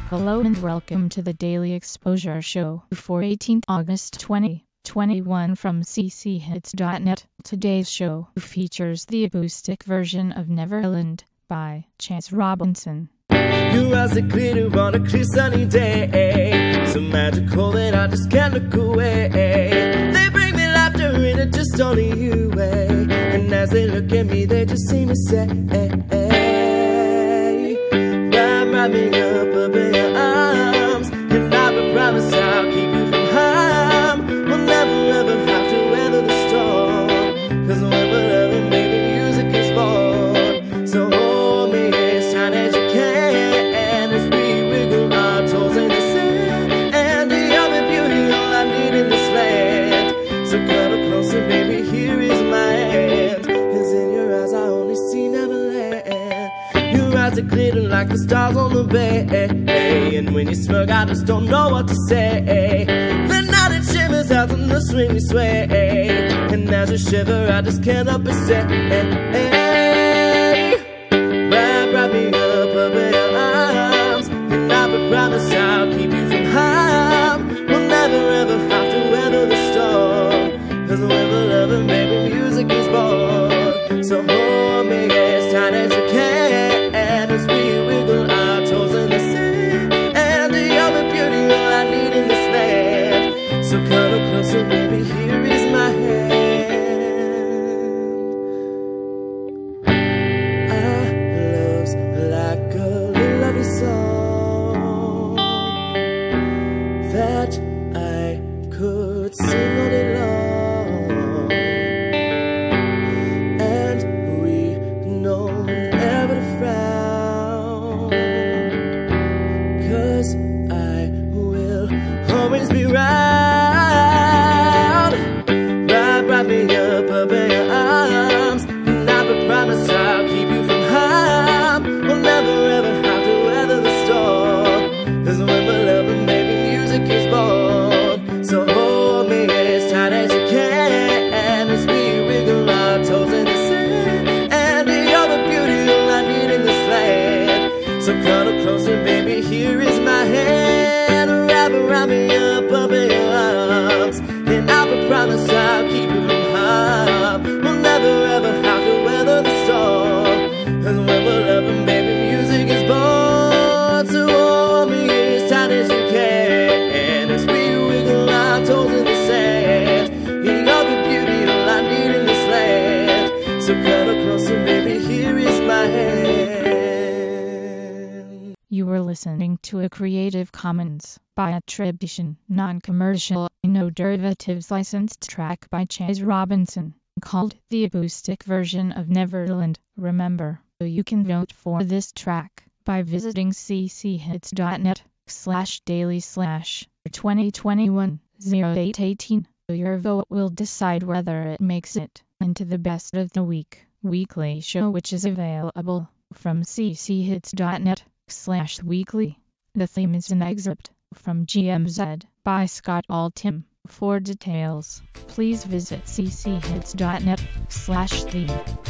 Hello and welcome to the Daily Exposure Show for 18th August 2021 from cchits.net. Today's show features the acoustic version of Neverland by Chase Robinson. You as a glitter on a clear sunny day, so magical that I just can't look away. They bring me laughter and it just only you way. And as they look at me they just seem to say, wrap me up in your arms, and I will promise I'll keep you from harm. We'll never ever have to weather the storm, 'cause whenever baby music is born. So hold me as tight as you can as we wiggle our toes in the sand. And you're the beauty all I need in this land. So cuddle closer baby, here is my hand. 'Cause in your eyes I only see Neverland. Your eyes are glitter like the stars on the bay, and when you smirk I just don't know what to say. The night it shimmers out in the swing we sway, and as you shiver I just can't help but say, wrap me up in your arms, and I will promise I'll keep you from harm. We'll never ever have to weather the storm, 'cause whenever baby music is born. So hold me as tight as you can as we wiggle our toes in the sand. And you're the beauty all I need in this land. So cuddle closer baby, here is my hand. Our love's like a little lovely song that I could sing all day long, and we know never to frown, 'cause I will always be round. Wrap me up in your arms, and I will promise I'll keep you from harm. We'll never ever have to weather the storm, 'cause when we're loving baby music is born. So hold me as tight as you can as we wiggle our toes in the sand. And you're the beauty all I need in this land. So cuddle closer baby, here is my hand. Wrap me up in your arms, and I will promise I'll keep you from harm. We'll never ever have to weather the storm, 'cause when we're loving baby music is born. So hold me as tight as you can as we wiggle our toes in the sand. You're the beauty all I need in this land. So cuddle closer baby, here is my hand. You were listening to a Creative Commons by attribution, non-commercial, no derivatives licensed track by Chase Robinson, called the acoustic version of Neverland. Remember, you can vote for this track by visiting cchits.net/daily/2021-0818. Your vote will decide whether it makes it into the best of the week weekly show, which is available from cchits.net/weekly. The theme is an excerpt from GMZ by Scott Altham. For details, please visit cchits.net/theme.